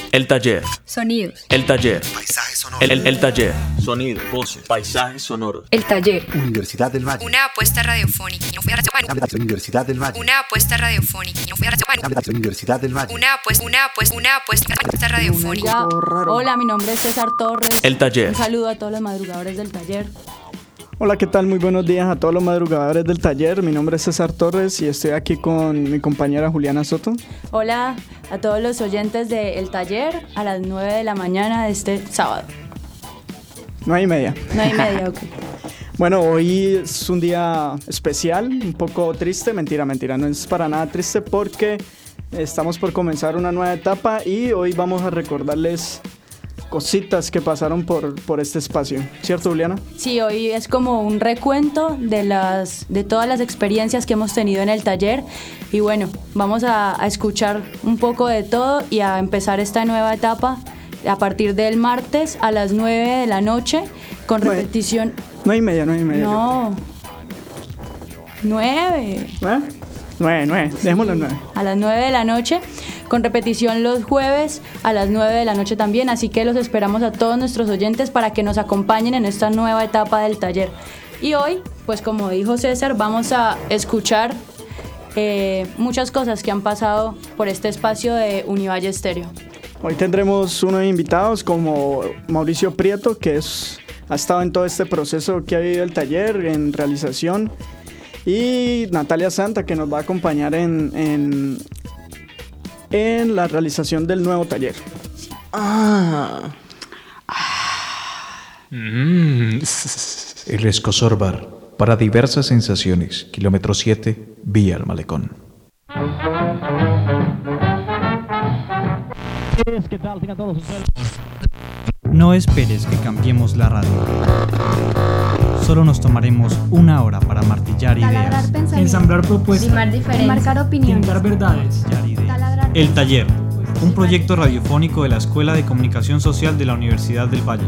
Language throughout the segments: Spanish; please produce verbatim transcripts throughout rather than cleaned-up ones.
El taller. Sonidos. El taller. Paisajes sonoros. El, el, el taller. Sonidos, voces, paisajes sonoros. El taller. Universidad del Valle. Una apuesta radiofónica. Universidad del Valle. Una apuesta radiofónica. Universidad del Valle. Una apuesta, una apuesta, una apuesta radiofónica. Hola, mi nombre es César Torres. El taller. Un saludo a todos los madrugadores del taller. Hola, ¿qué tal? Muy buenos días a todos los madrugadores del taller. Mi nombre es César Torres y estoy aquí con mi compañera Juliana Soto. Hola a todos los oyentes del taller a las nueve de la mañana de este sábado. Nueve y media. Nueve y media, ok. Bueno, hoy es un día especial, un poco triste. Mentira, mentira, no es para nada triste porque estamos por comenzar una nueva etapa y hoy vamos a recordarles cositas que pasaron por, por este espacio, ¿cierto, Juliana? Sí, hoy es como un recuento de, las, de todas las experiencias que hemos tenido en el taller y bueno, vamos a, a escuchar un poco de todo y a empezar esta nueva etapa a partir del martes a las nueve de la noche con Nueve. repetición. Nueve y media, nueve y media. No, nueve. ¿Eh? Nueve, nueve, dejémoslo en nueve. A las nueve de la noche, con repetición los jueves a las nueve de la noche también, así que los esperamos a todos nuestros oyentes para que nos acompañen en esta nueva etapa del taller. Y hoy, pues como dijo César, vamos a escuchar eh, muchas cosas que han pasado por este espacio de Univalle Estéreo. Hoy tendremos unos invitados como Mauricio Prieto, que es, ha estado en todo este proceso que ha vivido el taller, en realización, y Natalia Santa, que nos va a acompañar en, en, en la realización del nuevo taller. Ah. Mm. El Escosor Bar, para diversas sensaciones, kilómetro siete, vía al Malecón. ¿Qué tal? Tengan todos ustedes. No esperes que cambiemos la radio. Solo nos tomaremos una hora para martillar ideas, ensamblar propuestas, limar diferencias, marcar opiniones, pintar verdades. El taller, un proyecto radiofónico de la Escuela de Comunicación Social de la Universidad del Valle.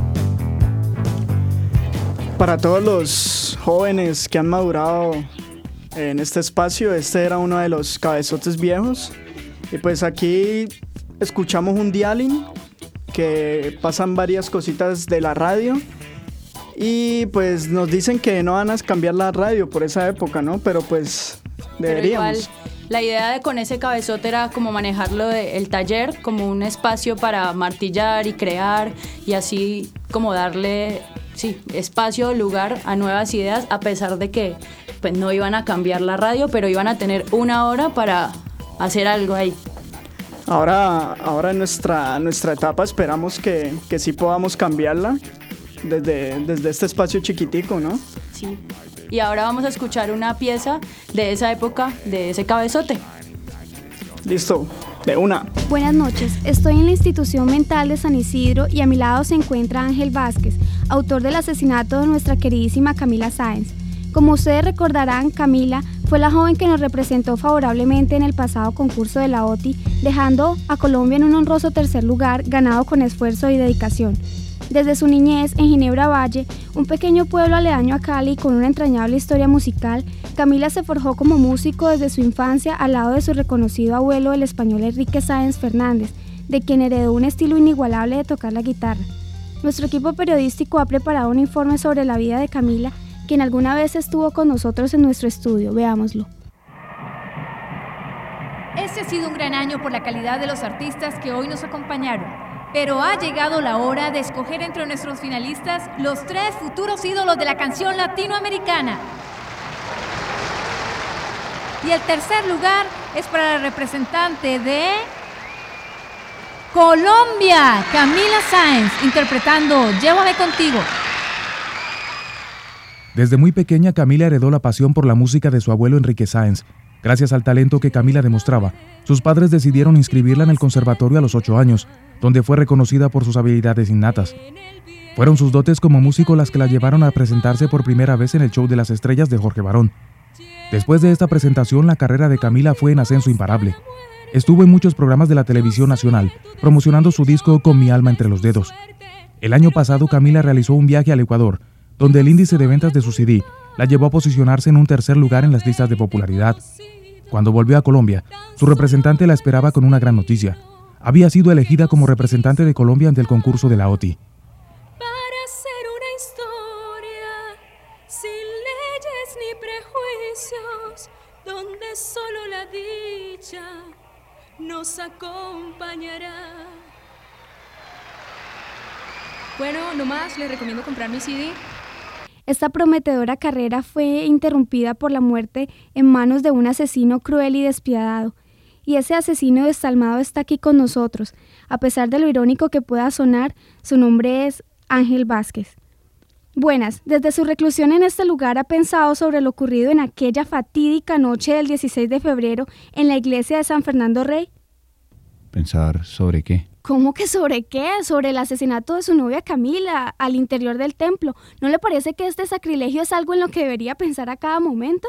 Para todos los jóvenes que han madurado en este espacio, este era uno de los cabezotes viejos. Y pues aquí escuchamos un dialing que pasan varias cositas de la radio. Y pues nos dicen que no van a cambiar la radio por esa época, ¿no? Pero pues deberíamos. Pero igual, la idea de con ese cabezote era como manejarlo del taller como un espacio para martillar y crear y así como darle sí, espacio, lugar a nuevas ideas, a pesar de que pues, no iban a cambiar la radio, pero iban a tener una hora para hacer algo ahí. Ahora, ahora en nuestra, nuestra etapa esperamos que, que sí podamos cambiarla desde, desde este espacio chiquitico, ¿no? Sí. Y ahora vamos a escuchar una pieza de esa época, de ese cabezote. Listo, de una. Buenas noches, estoy en la Institución Mental de San Isidro y a mi lado se encuentra Ángel Vázquez, autor del asesinato de nuestra queridísima Camila Sáenz. Como ustedes recordarán, Camila fue la joven que nos representó favorablemente en el pasado concurso de la O T I, dejando a Colombia en un honroso tercer lugar ganado con esfuerzo y dedicación. Desde su niñez en Ginebra Valle, un pequeño pueblo aledaño a Cali con una entrañable historia musical, Camila se forjó como músico desde su infancia al lado de su reconocido abuelo, el español Enrique Sáenz Fernández, de quien heredó un estilo inigualable de tocar la guitarra. Nuestro equipo periodístico ha preparado un informe sobre la vida de Camila, quien alguna vez estuvo con nosotros en nuestro estudio. Veámoslo. Este ha sido un gran año por la calidad de los artistas que hoy nos acompañaron, pero ha llegado la hora de escoger entre nuestros finalistas los tres futuros ídolos de la canción latinoamericana. Y el tercer lugar es para la representante de Colombia, Camila Sáenz, interpretando Llévame Contigo. Desde muy pequeña, Camila heredó la pasión por la música de su abuelo Enrique Sáenz. Gracias al talento que Camila demostraba, sus padres decidieron inscribirla en el conservatorio a los ocho años, donde fue reconocida por sus habilidades innatas. Fueron sus dotes como músico las que la llevaron a presentarse por primera vez en el Show de las Estrellas de Jorge Barón. Después de esta presentación, la carrera de Camila fue en ascenso imparable. Estuvo en muchos programas de la televisión nacional, promocionando su disco Con mi alma entre los dedos. El año pasado, Camila realizó un viaje al Ecuador, donde el índice de ventas de su C D la llevó a posicionarse en un tercer lugar en las listas de popularidad. Cuando volvió a Colombia, su representante la esperaba con una gran noticia. había sido elegida como representante de Colombia ante el concurso de la O T I. Para hacer una historia sin leyes ni prejuicios, donde solo la dicha nos acompañará. Bueno, nomás les recomiendo comprar mi C D. Esta prometedora carrera fue interrumpida por la muerte en manos de un asesino cruel y despiadado. Y ese asesino desalmado está aquí con nosotros. A pesar de lo irónico que pueda sonar, su nombre es Ángel Vázquez. Buenas, desde su reclusión en este lugar ha pensado sobre lo ocurrido en aquella fatídica noche del dieciséis de febrero en la iglesia de San Fernando Rey. ¿Pensar sobre qué? ¿Cómo que sobre qué? Sobre el asesinato de su novia Camila al interior del templo. ¿No le parece que este sacrilegio es algo en lo que debería pensar a cada momento?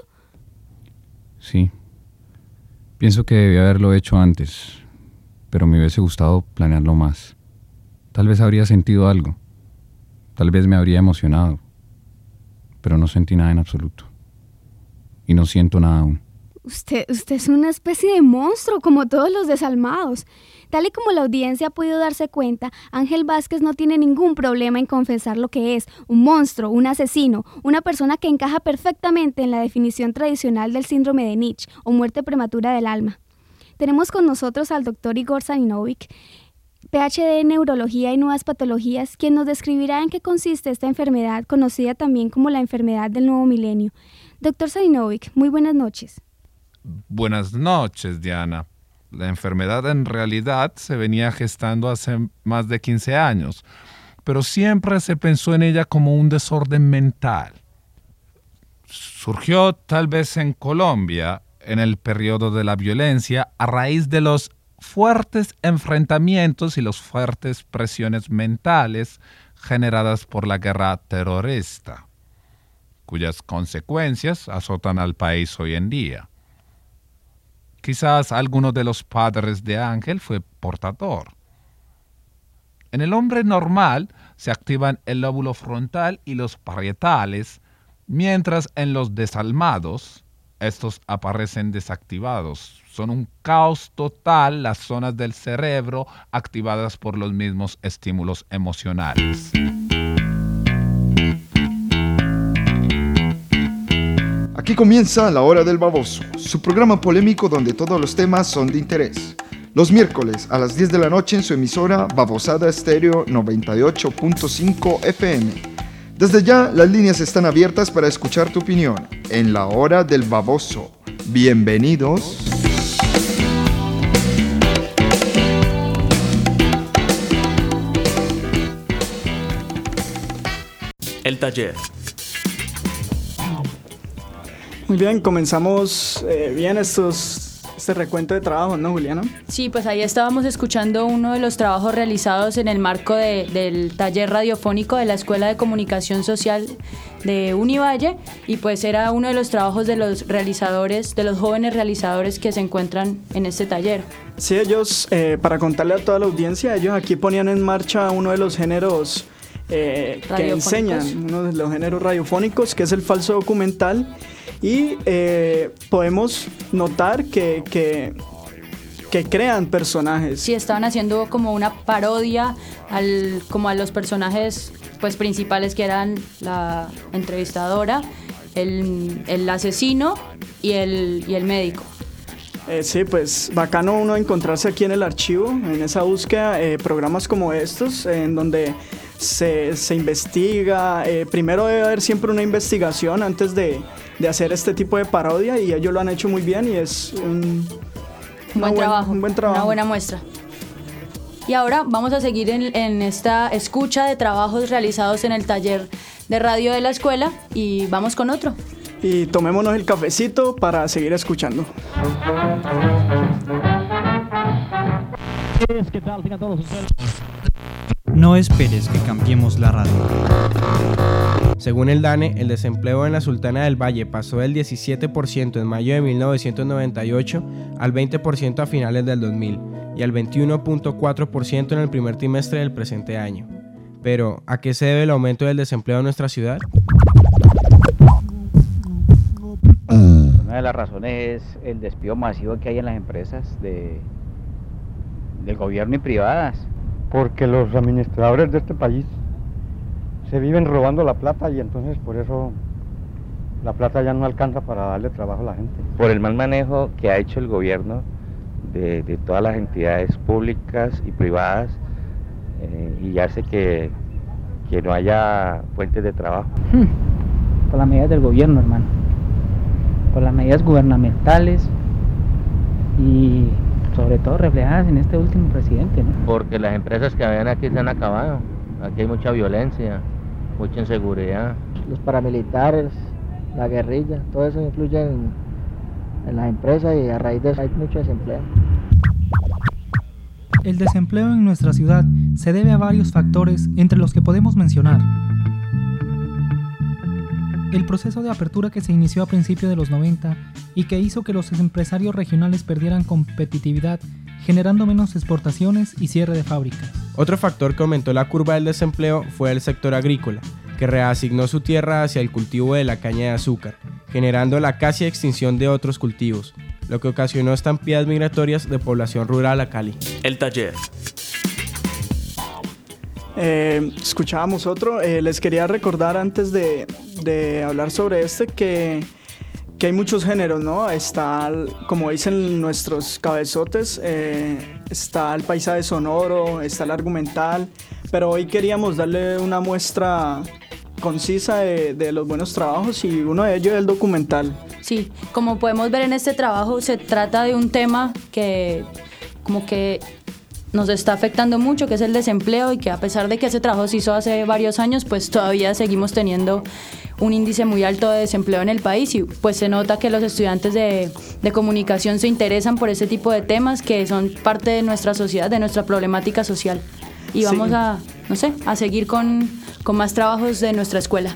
Sí. Pienso que debí haberlo hecho antes, pero me hubiese gustado planearlo más. Tal vez habría sentido algo. Tal vez me habría emocionado. Pero no sentí nada en absoluto. Y no siento nada aún. Usted, usted es una especie de monstruo, como todos los desalmados. Tal y como la audiencia ha podido darse cuenta, Ángel Vázquez no tiene ningún problema en confesar lo que es, un monstruo, un asesino, una persona que encaja perfectamente en la definición tradicional del síndrome de Nietzsche o muerte prematura del alma. Tenemos con nosotros al doctor Igor Saninovic, P H D en Neurología y Nuevas Patologías, quien nos describirá en qué consiste esta enfermedad, conocida también como la enfermedad del nuevo milenio. Doctor Saninovic, muy buenas noches. Buenas noches, Diana. La enfermedad en realidad se venía gestando hace más de quince años, pero siempre se pensó en ella como un desorden mental. Surgió tal vez en Colombia en el periodo de la violencia a raíz de los fuertes enfrentamientos y las fuertes presiones mentales generadas por la guerra terrorista, cuyas consecuencias azotan al país hoy en día. Quizás alguno de los padres de Ángel fue portador. En el hombre normal se activan el lóbulo frontal y los parietales, mientras en los desalmados estos aparecen desactivados. Son un caos total las zonas del cerebro activadas por los mismos estímulos emocionales. Aquí comienza La Hora del Baboso, su programa polémico donde todos los temas son de interés. Los miércoles a las diez de la noche en su emisora Babosada Estéreo noventa y ocho punto cinco F M. Desde ya, las líneas están abiertas para escuchar tu opinión en La Hora del Baboso. Bienvenidos. El taller. Muy bien, comenzamos eh, bien estos, este recuento de trabajo, ¿no, Juliana? Sí, pues ahí estábamos escuchando uno de los trabajos realizados en el marco de, del taller radiofónico de la Escuela de Comunicación Social de Univalle, y pues era uno de los trabajos de los realizadores, de los jóvenes realizadores que se encuentran en este taller. Sí, ellos, eh, para contarle a toda la audiencia, ellos aquí ponían en marcha uno de los géneros eh, que enseñan, uno de los géneros radiofónicos, que es el falso documental. Y eh, podemos notar que, que, que crean personajes. Sí, estaban haciendo como una parodia al, como a los personajes pues, principales, que eran la entrevistadora, el, el asesino y el, y el médico. Eh, sí, pues bacano uno encontrarse aquí en el archivo, en esa búsqueda, eh, programas como estos, eh, en donde se, se investiga. Eh, primero debe haber siempre una investigación antes de, de hacer este tipo de parodia, y ellos lo han hecho muy bien y es un, un, buen, trabajo, un buen trabajo, una buena muestra. Y ahora vamos a seguir en, en esta escucha de trabajos realizados en el taller de radio de la escuela, y vamos con otro. Y tomémonos el cafecito para seguir escuchando. ¿Qué tal? Tengan todos ustedes. No esperes que cambiemos la radio. Según el DANE, el desempleo en la Sultana del Valle pasó del diecisiete por ciento en mayo de mil novecientos noventa y ocho al veinte por ciento a finales del dos mil y al veintiuno punto cuatro por ciento en el primer trimestre del presente año. Pero, ¿a qué se debe el aumento del desempleo en nuestra ciudad? Una de las razones es el despido masivo que hay en las empresas de, del gobierno y privadas. Porque los administradores de este país se viven robando la plata y entonces por eso la plata ya no alcanza para darle trabajo a la gente. Por el mal manejo que ha hecho el gobierno de, de todas las entidades públicas y privadas eh, y hace que, que no haya fuentes de trabajo. Hmm. Por las medidas del gobierno, hermano. Por las medidas gubernamentales y sobre todo reflejadas en este último presidente, ¿no? Porque las empresas que habían aquí se han acabado. Aquí hay mucha violencia, mucha inseguridad. Los paramilitares, la guerrilla, todo eso influye en, en las empresas y a raíz de eso hay mucho desempleo. El desempleo en nuestra ciudad se debe a varios factores, entre los que podemos mencionar: el proceso de apertura que se inició a principios de los noventa y que hizo que los empresarios regionales perdieran competitividad, generando menos exportaciones y cierre de fábricas. Otro factor que aumentó la curva del desempleo fue el sector agrícola, que reasignó su tierra hacia el cultivo de la caña de azúcar, generando la casi extinción de otros cultivos, lo que ocasionó estampillas migratorias de población rural a Cali. El taller. Eh, escuchábamos otro, eh, les quería recordar antes de, de hablar sobre este que, que hay muchos géneros, ¿no? Está, como dicen nuestros cabezotes, eh, está el paisaje sonoro, está el argumental, pero hoy queríamos darle una muestra concisa de, de los buenos trabajos y uno de ellos es el documental. Sí, como podemos ver en este trabajo se trata de un tema que como que nos está afectando mucho, que es el desempleo, y que a pesar de que ese trabajo se hizo hace varios años, pues todavía seguimos teniendo un índice muy alto de desempleo en el país, y pues se nota que los estudiantes de, de comunicación se interesan por ese tipo de temas que son parte de nuestra sociedad, de nuestra problemática social. Y vamos sí. a, no sé, a seguir con, con más trabajos de nuestra escuela.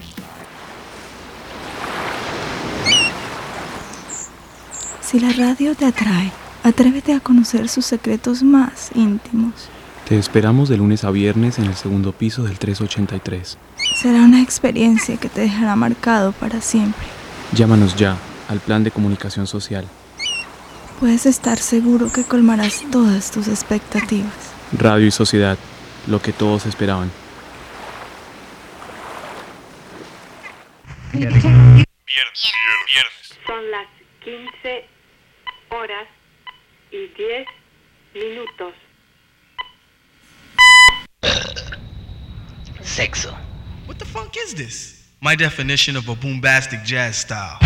Si la radio te atrae, atrévete a conocer sus secretos más íntimos. Te esperamos de lunes a viernes en el segundo piso del trescientos ochenta y tres. Será una experiencia que te dejará marcado para siempre. Llámanos ya al plan de comunicación social. Puedes estar seguro que colmarás todas tus expectativas. Radio y sociedad, lo que todos esperaban. Viernes, viernes. Son las quince horas y diez minutos. Sexo. What the fuck is this? My definition of a boombastic jazz style.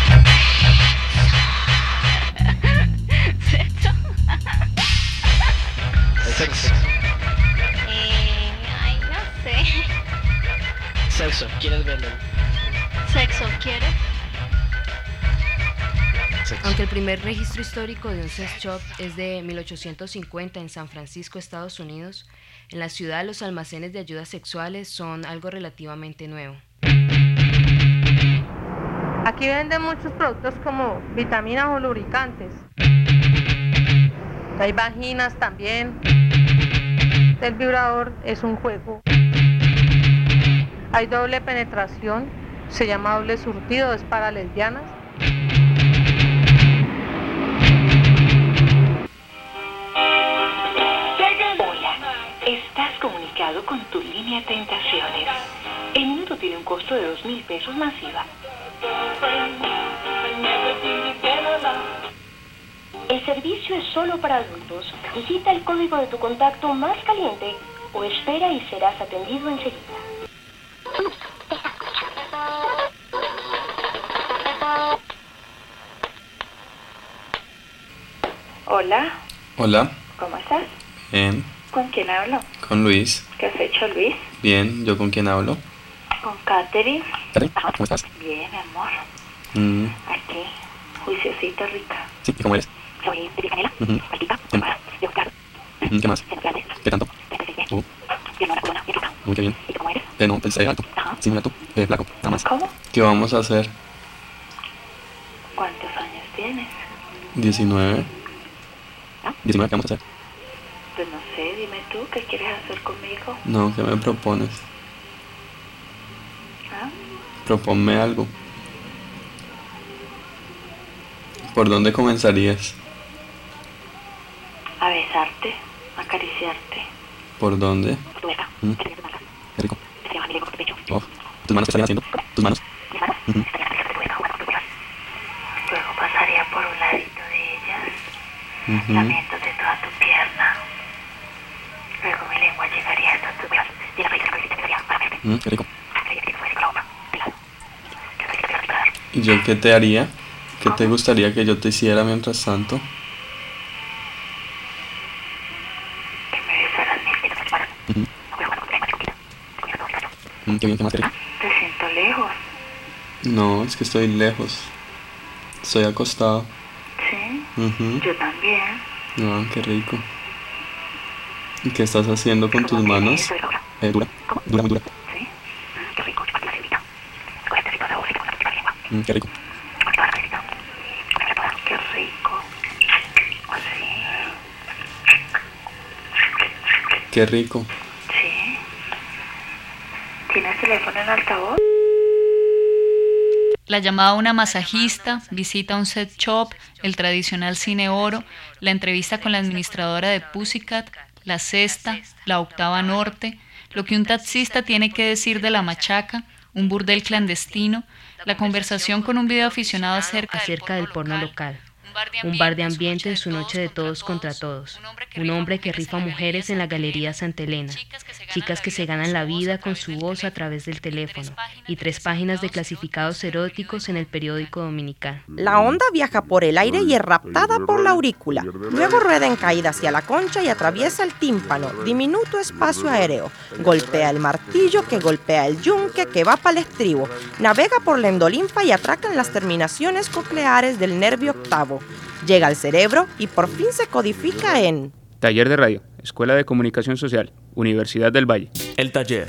Sexo. Sexo. Eh, ay, no sé. Sexo, ¿quieres verlo? Sexo, ¿quieres? Aunque el primer registro histórico de un sex shop es de mil ochocientos cincuenta en San Francisco, Estados Unidos, en la ciudad los almacenes de ayudas sexuales son algo relativamente nuevo. Aquí venden muchos productos como vitaminas o lubricantes. Hay vaginas también. El vibrador es un juego. Hay doble penetración, se llama doble surtido, es para lesbianas. Estás comunicado con tu línea Tentaciones. El minuto tiene un costo de dos mil pesos más I V A. El servicio es solo para adultos. Digita el código de tu contacto más caliente o espera y serás atendido enseguida. Hola. Hola. ¿Cómo estás? Bien. ¿Con quién hablo? Con Luis. ¿Qué has hecho, Luis? Bien, ¿yo con quién hablo? Con Katherine. ¿Katherine? ¿Cómo estás? Bien, mi amor. Mm. Aquí, juiciosita rica. Sí, ¿y cómo eres? Soy de canela, Uh-huh. palpita, ¿Qué? para, de buscar. Uh-huh. ¿Qué más? Centrales. ¿Qué tanto? Uh. Bien, una corona, bien rica. Uy, qué bien. ¿Y tú cómo eres? Eh, no, pensé alto. Ajá. Sí, mira tú, eh, flaco, nada más. ¿Cómo? ¿Qué vamos a hacer? ¿Cuántos años tienes? diecinueve. ¿Ah? diecinueve, ¿qué vamos a hacer? Pues no sé, dime tú, ¿qué quieres hacer conmigo? No, ¿qué me propones? ¿Ah? Proponme algo. ¿Por dónde comenzarías? A besarte, Acariciarte. ¿Por dónde? Por tu boca. Mm. Que tienes tus manos. Qué rico. Que se llaman mi lengua por tu pecho. Oh, ¿tus manos qué estarían haciendo? ¿Tus manos? Mis manos. Ujú. Estarían acariciando tu boca, jugando con tu pulgar. Luego pasaría por un ladito de ellas, Ujú. lamiéndote toda tu pierna. Luego mi lengua llegaría hasta tu brazo y la raíz de la cabecita empezaría para verte. Mm, qué rico. Creía que te fuese con la boca. Pegado. Que la cabecita empezara a disparar. ¿Y yo qué te haría? ¿Qué te gustaría que yo te hiciera mientras tanto? Que me besaras mis pies con tus manos. Ujú. No puedo jugar con tu lengua, chiquita. Te comiendo todo el plato. Mm, qué bien, qué más, qué rico. Te siento lejos. No, es que estoy lejos. Estoy acostado. Sí. Ujú. Yo también. Ah, qué rico. ¿Y qué estás haciendo con tus manos? Eh, dura. Dura, muy dura. Sí. Qué rico, chuparte la cebita. Cogerte así toda esa bolsa y ponerte la lengua. Mm, qué rico. Chuparte toda la cabecita. Comérmela toda. Qué rico. Así. Qué rico. Sí. ¿Tienes teléfono en altavoz? La llamada a una masajista, visita a un sex shop, el tradicional cine oro, la entrevista con la administradora de Pussycat, la cesta, la octava norte, lo que un taxista tiene que decir de la machaca, un burdel clandestino, la conversación con un videoaficionado acerca, acerca del porno local. Un bar de ambiente en su noche de todos contra todos. Un hombre que rifa mujeres en la Galería Santa Elena. Chicas que se ganan la vida con su voz a través del teléfono. Y tres páginas de clasificados eróticos en el periódico dominical. La onda viaja por el aire y es raptada por la aurícula. Luego rueda en caída hacia la concha y atraviesa el tímpano, diminuto espacio aéreo. Golpea el martillo que golpea el yunque que va para el estribo. Navega por la endolinfa y atraca en las terminaciones cocleares del nervio octavo. Llega al cerebro y por fin se codifica en... Taller de Radio, Escuela de Comunicación Social, Universidad del Valle. El taller.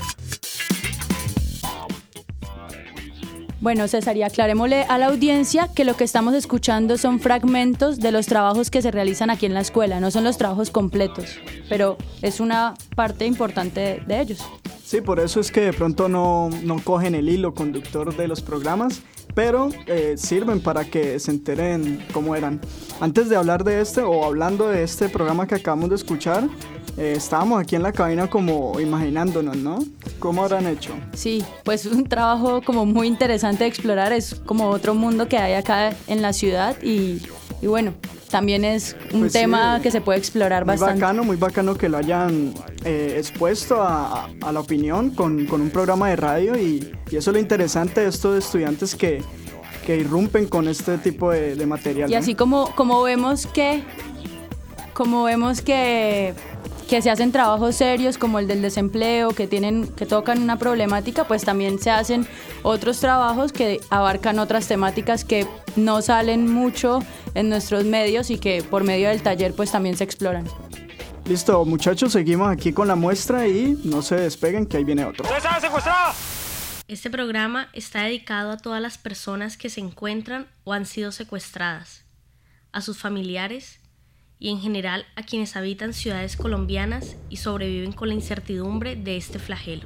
Bueno, César, y aclarémosle a la audiencia que lo que estamos escuchando son fragmentos de los trabajos que se realizan aquí en la escuela, no son los trabajos completos, pero es una parte importante de, de ellos. Sí, por eso es que de pronto no, no cogen el hilo conductor de los programas, pero eh, sirven para que se enteren cómo eran. Antes de hablar de este, o hablando de este programa que acabamos de escuchar, eh, estábamos aquí en la cabina como imaginándonos, ¿no? ¿Cómo habrán hecho? Sí, pues un trabajo como muy interesante de explorar, es como otro mundo que hay acá en la ciudad y, y bueno, también es un pues tema sí, que se puede explorar muy bastante. Bacano, muy bacano que lo hayan eh, expuesto a, a la opinión con, con un programa de radio y, y eso es lo interesante de estos estudiantes que, que irrumpen con este tipo de, de material. Y ¿no? así como, como vemos que como vemos que que se hacen trabajos serios como el del desempleo, que tienen, que tocan una problemática, pues también se hacen otros trabajos que abarcan otras temáticas que no salen mucho en nuestros medios y que por medio del taller pues también se exploran. Listo, muchachos, seguimos aquí con la muestra y no se despeguen que ahí viene otro. Este programa está dedicado a todas las personas que se encuentran o han sido secuestradas, a sus familiares y en general a quienes habitan ciudades colombianas y sobreviven con la incertidumbre de este flagelo.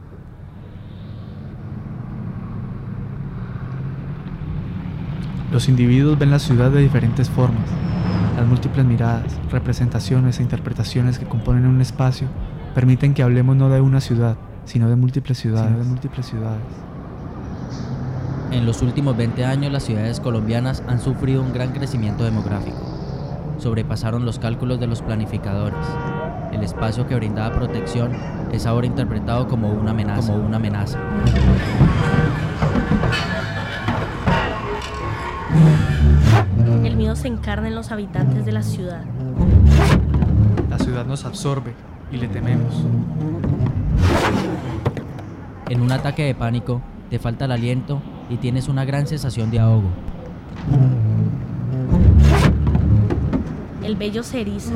Los individuos ven la ciudad de diferentes formas. Las múltiples miradas, representaciones e interpretaciones que componen un espacio permiten que hablemos no de una ciudad, sino de múltiples ciudades. Sino de múltiples ciudades. En los últimos veinte años, las ciudades colombianas han sufrido un gran crecimiento demográfico. Sobrepasaron los cálculos de los planificadores. El espacio que brindaba protección es ahora interpretado como una amenaza. Como una amenaza. El miedo se encarna en los habitantes de la ciudad. La ciudad nos absorbe y le tememos. En un ataque de pánico, te falta el aliento y tienes una gran sensación de ahogo. El vello se eriza.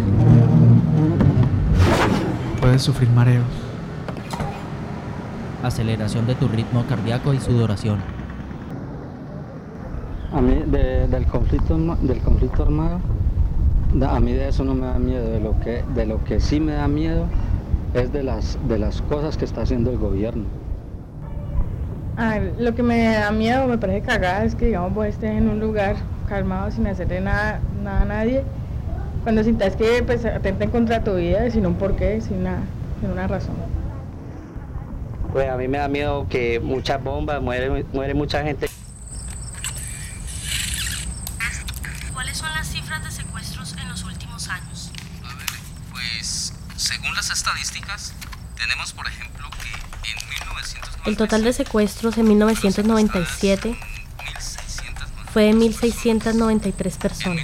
Puedes sufrir mareos. Aceleración de tu ritmo cardíaco y sudoración. A mí de, del conflicto del conflicto armado, a mí de eso no me da miedo. De lo que de lo que sí me da miedo es de las de las cosas que está haciendo el gobierno. Ah, lo que me da miedo, me parece cagada, es que digamos vos estés en un lugar calmado sin hacerle nada, nada a nadie. Cuando sientas que pues atenten contra tu vida, sin un porqué, sin nada, sin una razón. Pues a mí me da miedo que muchas bombas, muere, muere mucha gente. ¿Cuáles son las cifras de secuestros en los últimos años? A ver, pues según las estadísticas, tenemos por ejemplo que en mil novecientos noventa y siete... El total de secuestros en mil novecientos noventa y siete fue de mil seiscientos noventa y tres personas.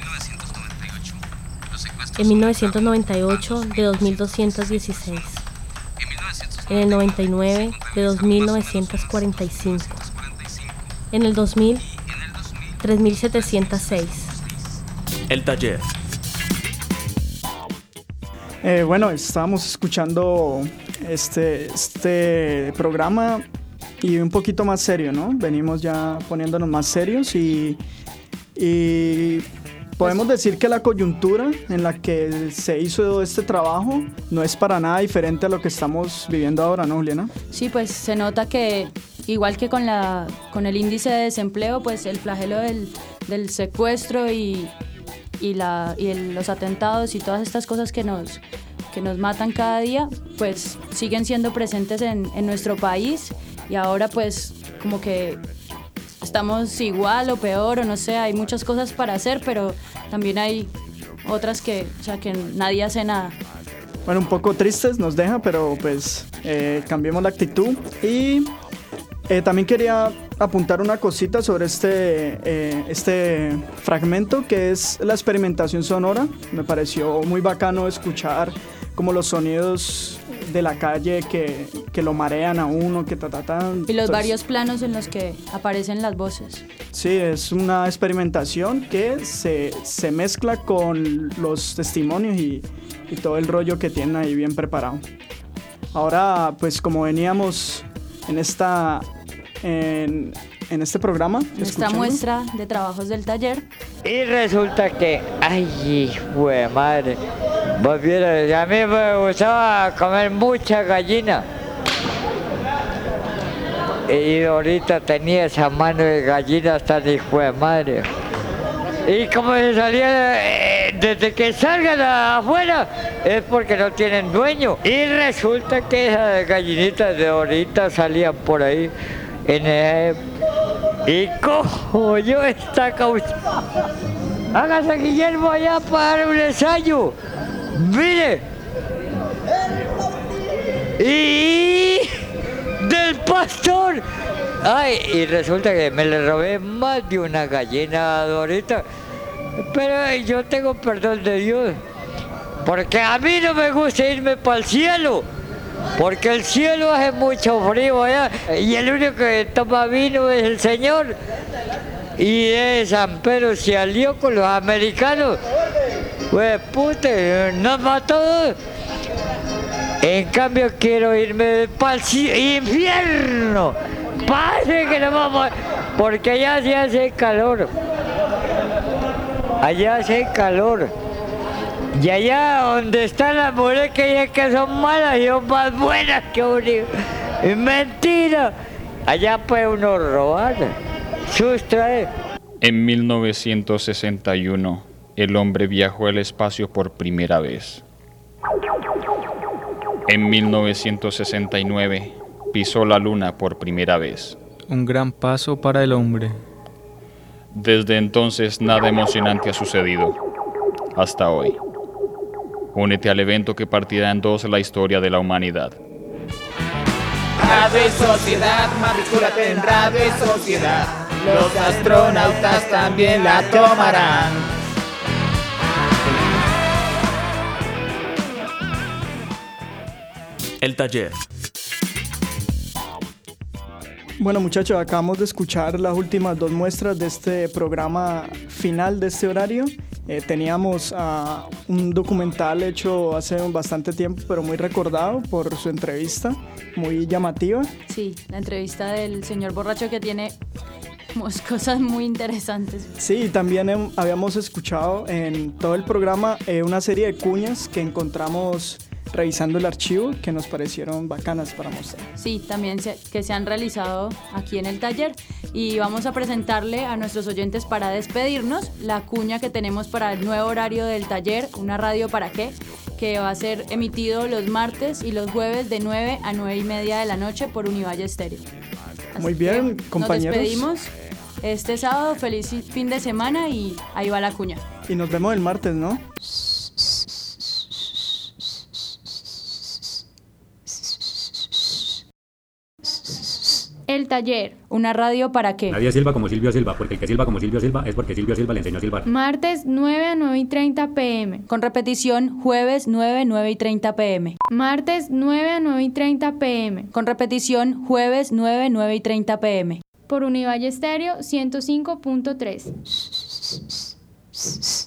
En mil novecientos noventa y ocho de dos mil doscientos dieciséis. En el noventa y nueve de dos mil novecientos cuarenta y cinco. En el dos mil, tres mil setecientos seis. El taller. Eh, bueno, estábamos escuchando este, este programa y un poquito más serio, ¿no? Venimos ya poniéndonos más serios y, y podemos decir que la coyuntura en la que se hizo este trabajo no es para nada diferente a lo que estamos viviendo ahora, ¿no, Juliana? Sí, pues se nota que igual que con, la, con el índice de desempleo, pues el flagelo del, del secuestro y, y, la, y el, los atentados y todas estas cosas que nos, que nos matan cada día, pues siguen siendo presentes en, en nuestro país. Y ahora pues como que estamos igual o peor o no sé, hay muchas cosas para hacer, pero también hay otras que, o sea, que nadie hace nada. Bueno, un poco tristes nos deja, pero pues eh, cambiemos la actitud. Y eh, también quería apuntar una cosita sobre este, eh, este fragmento, que es la experimentación sonora. Me pareció muy bacano escuchar como los sonidos de la calle que, que lo marean a uno, que ta, ta, ta. Y los Entonces, varios planos en los que aparecen las voces. Sí, es una experimentación que se, se mezcla con los testimonios y, y todo el rollo que tienen ahí bien preparado. Ahora, pues como veníamos en esta en, en este programa, esta muestra de trabajos del taller. Y resulta que, ay, hijo de madre, vos vieras, a mí me gustaba comer mucha gallina. Y ahorita tenía esa mano de gallina hasta el hijo de madre. Y como se salía, eh, desde que salgan afuera, es porque no tienen dueño. Y resulta que esas gallinitas de ahorita salían por ahí en el... Y cojo yo esta causa. Hágase Guillermo allá para dar un ensayo. Mire. Y del pastor. Ay, y resulta que me le robé más de una gallina ahorita. Pero yo tengo perdón de Dios. Porque a mí no me gusta irme para el cielo. Porque el cielo hace mucho frío allá. Y el único que toma vino es el Señor. Y de San Pedro se alió con los americanos. Pues puta, nos mató. En cambio quiero irme para el infierno. Pase que no vamos. Porque allá se hace calor. Allá hace calor. Y allá donde están las mujeres que dicen que son malas y son más buenas que uno. Es mentira. Allá puede uno robar, sustraer. En mil novecientos sesenta y uno, el hombre viajó al espacio por primera vez. En mil novecientos sesenta y nueve, pisó la luna por primera vez. Un gran paso para el hombre. Desde entonces, nada emocionante ha sucedido. Hasta hoy. Únete al evento que partirá en dos la historia de la humanidad. Radio y Sociedad, matricúlate en Radio y Sociedad. Los astronautas también la tomarán. El taller. Bueno, muchachos, acabamos de escuchar las últimas dos muestras de este programa final de este horario. Eh, teníamos uh, un documental hecho hace bastante tiempo, pero muy recordado por su entrevista, muy llamativa. Sí, la entrevista del señor borracho que tiene cosas muy interesantes. Sí, también eh, habíamos escuchado en todo el programa eh, una serie de cuñas que encontramos revisando el archivo, que nos parecieron bacanas para mostrar. Sí, también se, que se han realizado aquí en el taller. y vamos a presentarle a nuestros oyentes para despedirnos la cuña que tenemos para el nuevo horario del taller, una radio para qué, que va a ser emitido los martes y los jueves de nueve a nueve y media de la noche por Univalle Estéreo. Así Muy bien, compañeros. Nos despedimos este sábado, feliz fin de semana y ahí va la cuña. Y nos vemos el martes, ¿no? El taller, una radio para qué. Nadie silba como Silvio Silva, porque el que silba como Silvio Silva es porque Silvio Silva le enseñó a silbar. Martes nueve a nueve y treinta pm. Con repetición jueves nueve, nueve y treinta pm. Martes nueve a nueve y treinta pm. Con repetición jueves nueve, nueve y treinta pm. Por Univalle Estéreo ciento cinco punto tres.